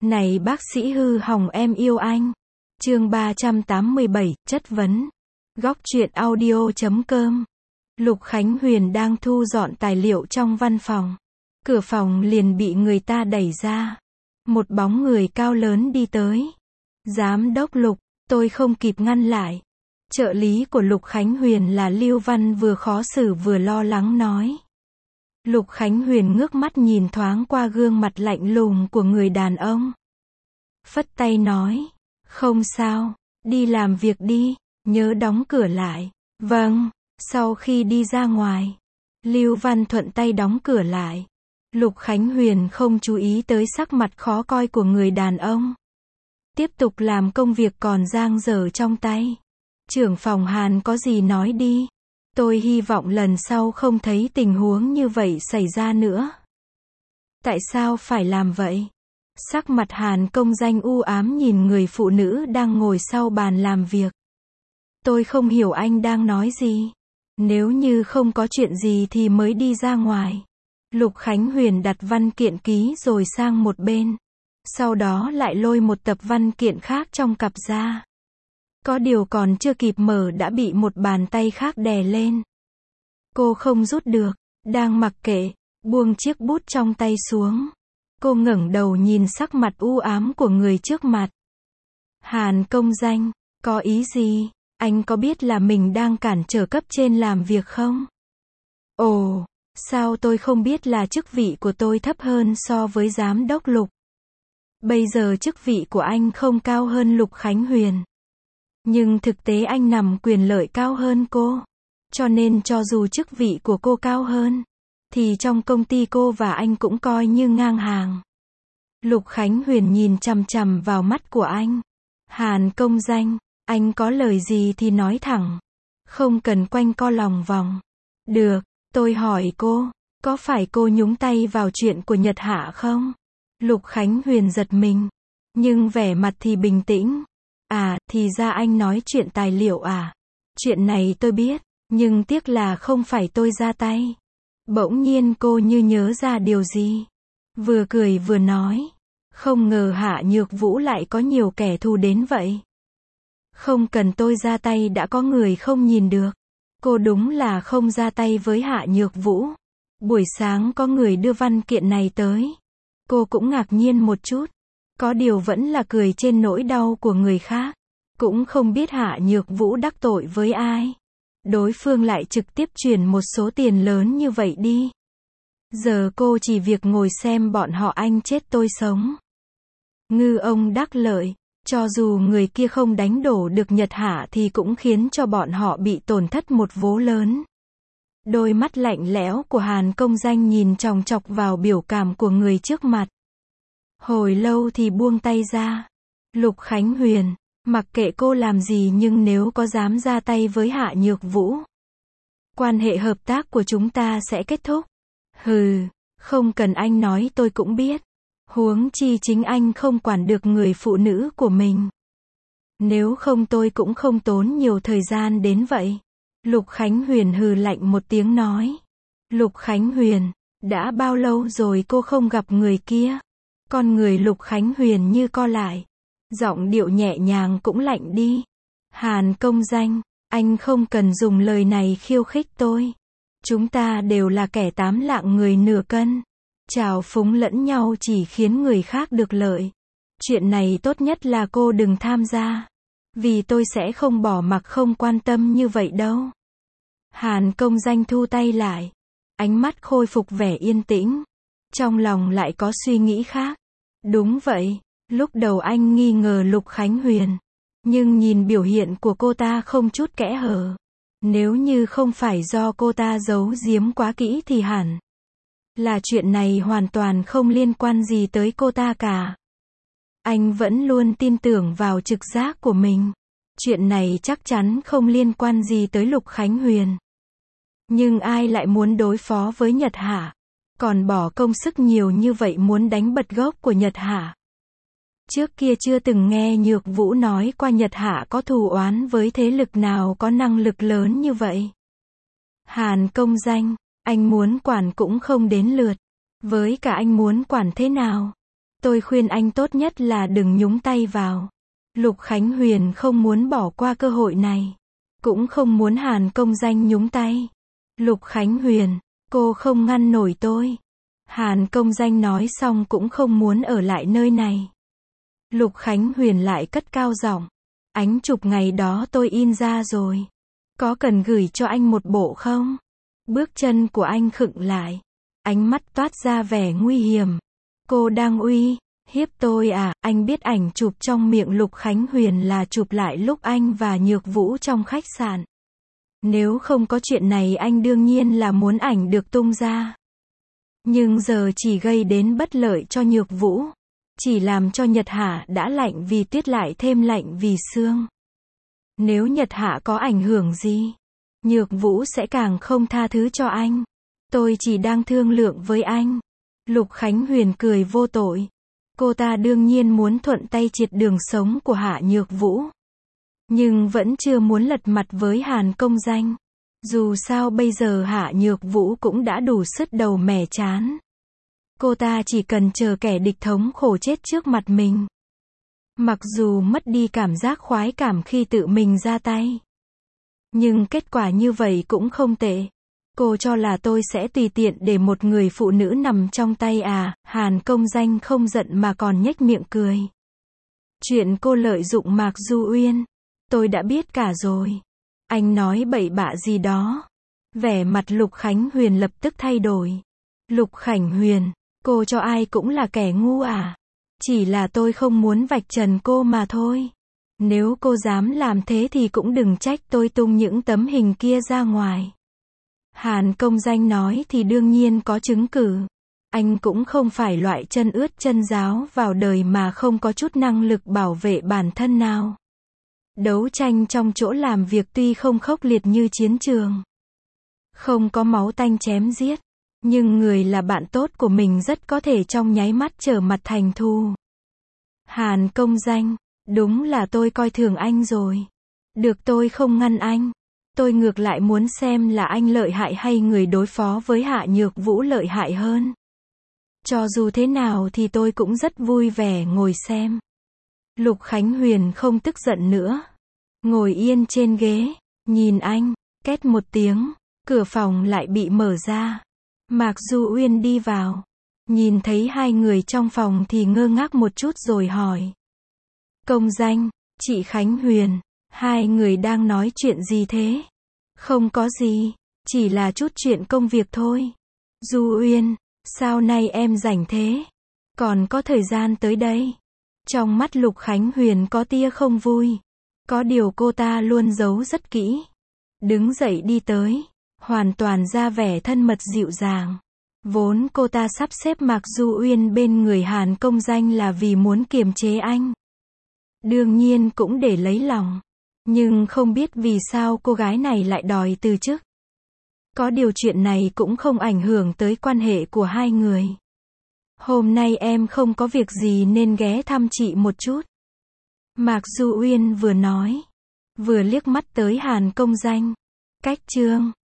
Này bác sĩ hư hỏng em yêu anh. Chương 387, chất vấn. Góc truyện audio.com. Lục Khánh Huyền đang thu dọn tài liệu trong văn phòng. Cửa phòng liền bị người ta đẩy ra. Một bóng người cao lớn đi tới. Giám đốc Lục, tôi không kịp ngăn lại. Trợ lý của Lục Khánh Huyền là Lưu Văn vừa khó xử vừa lo lắng nói. Lục Khánh Huyền ngước mắt nhìn thoáng qua gương mặt lạnh lùng của người đàn ông. Phất tay nói, không sao, đi làm việc đi, nhớ đóng cửa lại. Vâng, sau khi đi ra ngoài, Lưu Văn thuận tay đóng cửa lại. Lục Khánh Huyền không chú ý tới sắc mặt khó coi của người đàn ông. Tiếp tục làm công việc còn dang dở trong tay. Trưởng phòng Hàn có gì nói đi. Tôi hy vọng lần sau không thấy tình huống như vậy xảy ra nữa. Tại sao phải làm vậy? Sắc mặt Hàn Công Danh u ám nhìn người phụ nữ đang ngồi sau bàn làm việc. Tôi không hiểu anh đang nói gì. Nếu như không có chuyện gì thì mới đi ra ngoài. Lục Khánh Huyền đặt văn kiện ký rồi sang một bên. Sau đó lại lôi một tập văn kiện khác trong cặp ra. Có điều còn chưa kịp mở đã bị một bàn tay khác đè lên. Cô không rút được, đang mặc kệ, buông chiếc bút trong tay xuống. Cô ngẩng đầu nhìn sắc mặt u ám của người trước mặt. Hàn Công Danh, có ý gì? Anh có biết là mình đang cản trở cấp trên làm việc không? Ồ, sao tôi không biết là chức vị của tôi thấp hơn so với giám đốc Lục? Bây giờ chức vị của anh không cao hơn Lục Khánh Huyền. Nhưng thực tế anh nắm quyền lợi cao hơn cô. Cho nên cho dù chức vị của cô cao hơn, thì trong công ty cô và anh cũng coi như ngang hàng. Lục Khánh Huyền nhìn chằm chằm vào mắt của anh. Hàn Công Danh, anh có lời gì thì nói thẳng. Không cần quanh co lòng vòng. Được, tôi hỏi cô, có phải cô nhúng tay vào chuyện của Nhật Hạ không? Lục Khánh Huyền giật mình, nhưng vẻ mặt thì bình tĩnh. À, thì ra anh nói chuyện tài liệu à? Chuyện này tôi biết, nhưng tiếc là không phải tôi ra tay. Bỗng nhiên cô như nhớ ra điều gì. Vừa cười vừa nói. Không ngờ Hạ Nhược Vũ lại có nhiều kẻ thù đến vậy. Không cần tôi ra tay đã có người không nhìn được. Cô đúng là không ra tay với Hạ Nhược Vũ. Buổi sáng có người đưa văn kiện này tới. Cô cũng ngạc nhiên một chút. Có điều vẫn là cười trên nỗi đau của người khác. Cũng không biết Hạ Nhược Vũ đắc tội với ai. Đối phương lại trực tiếp chuyển một số tiền lớn như vậy đi. Giờ cô chỉ việc ngồi xem bọn họ anh chết tôi sống. Ngư ông đắc lợi. Cho dù người kia không đánh đổ được Nhật Hạ thì cũng khiến cho bọn họ bị tổn thất một vố lớn. Đôi mắt lạnh lẽo của Hàn Công Danh nhìn chòng chọc vào biểu cảm của người trước mặt. Hồi lâu thì buông tay ra. Lục Khánh Huyền, mặc kệ cô làm gì nhưng nếu có dám ra tay với Hạ Nhược Vũ, quan hệ hợp tác của chúng ta sẽ kết thúc. Hừ, không cần anh nói tôi cũng biết. Huống chi chính anh không quản được người phụ nữ của mình. Nếu không tôi cũng không tốn nhiều thời gian đến vậy. Lục Khánh Huyền hừ lạnh một tiếng nói. Lục Khánh Huyền, đã bao lâu rồi cô không gặp người kia? Con người Lục Khánh Huyền như co lại. Giọng điệu nhẹ nhàng cũng lạnh đi. Hàn Công Danh, anh không cần dùng lời này khiêu khích tôi. Chúng ta đều là kẻ tám lạng người nửa cân. Trào phúng lẫn nhau chỉ khiến người khác được lợi. Chuyện này tốt nhất là cô đừng tham gia. Vì tôi sẽ không bỏ mặc không quan tâm như vậy đâu. Hàn Công Danh thu tay lại. Ánh mắt khôi phục vẻ yên tĩnh. Trong lòng lại có suy nghĩ khác. Đúng vậy, lúc đầu anh nghi ngờ Lục Khánh Huyền. Nhưng nhìn biểu hiện của cô ta không chút kẽ hở. Nếu như không phải do cô ta giấu giếm quá kỹ thì hẳn là chuyện này hoàn toàn không liên quan gì tới cô ta cả. Anh vẫn luôn tin tưởng vào trực giác của mình. Chuyện này chắc chắn không liên quan gì tới Lục Khánh Huyền. Nhưng ai lại muốn đối phó với Nhật Hạ? Còn bỏ công sức nhiều như vậy muốn đánh bật gốc của Nhật Hạ. Trước kia chưa từng nghe Nhược Vũ nói qua Nhật Hạ có thù oán với thế lực nào có năng lực lớn như vậy. Hàn Công Danh, anh muốn quản cũng không đến lượt. Với cả anh muốn quản thế nào? Tôi khuyên anh tốt nhất là đừng nhúng tay vào. Lục Khánh Huyền không muốn bỏ qua cơ hội này. Cũng không muốn Hàn Công Danh nhúng tay. Lục Khánh Huyền, cô không ngăn nổi tôi. Hàn Công Danh nói xong cũng không muốn ở lại nơi này. Lục Khánh Huyền lại cất cao giọng. Ảnh chụp ngày đó tôi in ra rồi. Có cần gửi cho anh một bộ không? Bước chân của anh khựng lại. Ánh mắt toát ra vẻ nguy hiểm. Cô đang uy hiếp tôi à? Anh biết ảnh chụp trong miệng Lục Khánh Huyền là chụp lại lúc anh và Nhược Vũ trong khách sạn. Nếu không có chuyện này anh đương nhiên là muốn ảnh được tung ra. Nhưng giờ chỉ gây đến bất lợi cho Nhược Vũ. Chỉ làm cho Nhật Hạ đã lạnh vì tuyết lại thêm lạnh vì sương. Nếu Nhật Hạ có ảnh hưởng gì, Nhược Vũ sẽ càng không tha thứ cho anh. Tôi chỉ đang thương lượng với anh. Lục Khánh Huyền cười vô tội. Cô ta đương nhiên muốn thuận tay triệt đường sống của Hạ Nhược Vũ. Nhưng vẫn chưa muốn lật mặt với Hàn Công Danh. Dù sao bây giờ Hạ Nhược Vũ cũng đã đủ sứt đầu mẻ trán. Cô ta chỉ cần chờ kẻ địch thống khổ chết trước mặt mình. Mặc dù mất đi cảm giác khoái cảm khi tự mình ra tay. Nhưng kết quả như vậy cũng không tệ. Cô cho là tôi sẽ tùy tiện để một người phụ nữ nằm trong tay à? Hàn Công Danh không giận mà còn nhếch miệng cười. Chuyện cô lợi dụng Mạc Du Uyên, tôi đã biết cả rồi. Anh nói bậy bạ gì đó. Vẻ mặt Lục Khánh Huyền lập tức thay đổi. Lục Khánh Huyền, cô cho ai cũng là kẻ ngu à? Chỉ là tôi không muốn vạch trần cô mà thôi. Nếu cô dám làm thế thì cũng đừng trách tôi tung những tấm hình kia ra ngoài. Hàn Công Danh nói thì đương nhiên có chứng cứ. Anh cũng không phải loại chân ướt chân ráo vào đời mà không có chút năng lực bảo vệ bản thân nào. Đấu tranh trong chỗ làm việc tuy không khốc liệt như chiến trường, không có máu tanh chém giết, nhưng người là bạn tốt của mình rất có thể trong nháy mắt trở mặt thành thù. Hàn Công Danh, đúng là tôi coi thường anh rồi. Được, tôi không ngăn anh. Tôi ngược lại muốn xem là anh lợi hại hay người đối phó với Hạ Nhược Vũ lợi hại hơn. Cho dù thế nào thì tôi cũng rất vui vẻ ngồi xem. Lục Khánh Huyền không tức giận nữa. Ngồi yên trên ghế, nhìn anh, két một tiếng, cửa phòng lại bị mở ra. Mạc Du Uyên đi vào. Nhìn thấy hai người trong phòng thì ngơ ngác một chút rồi hỏi. Công Danh, chị Khánh Huyền, hai người đang nói chuyện gì thế? Không có gì, chỉ là chút chuyện công việc thôi. Du Uyên, sao nay em rảnh thế? Còn có thời gian tới đây? Trong mắt Lục Khánh Huyền có tia không vui. Có điều cô ta luôn giấu rất kỹ. Đứng dậy đi tới, hoàn toàn ra vẻ thân mật dịu dàng. Vốn cô ta sắp xếp Mạc Du Uyên bên người Hàn Công Danh là vì muốn kiềm chế anh. Đương nhiên cũng để lấy lòng. Nhưng không biết vì sao cô gái này lại đòi từ chức. Có điều chuyện này cũng không ảnh hưởng tới quan hệ của hai người. Hôm nay em không có việc gì nên ghé thăm chị một chút. Mạc Du Uyên vừa nói, vừa liếc mắt tới Hàn Công Danh. Cách chương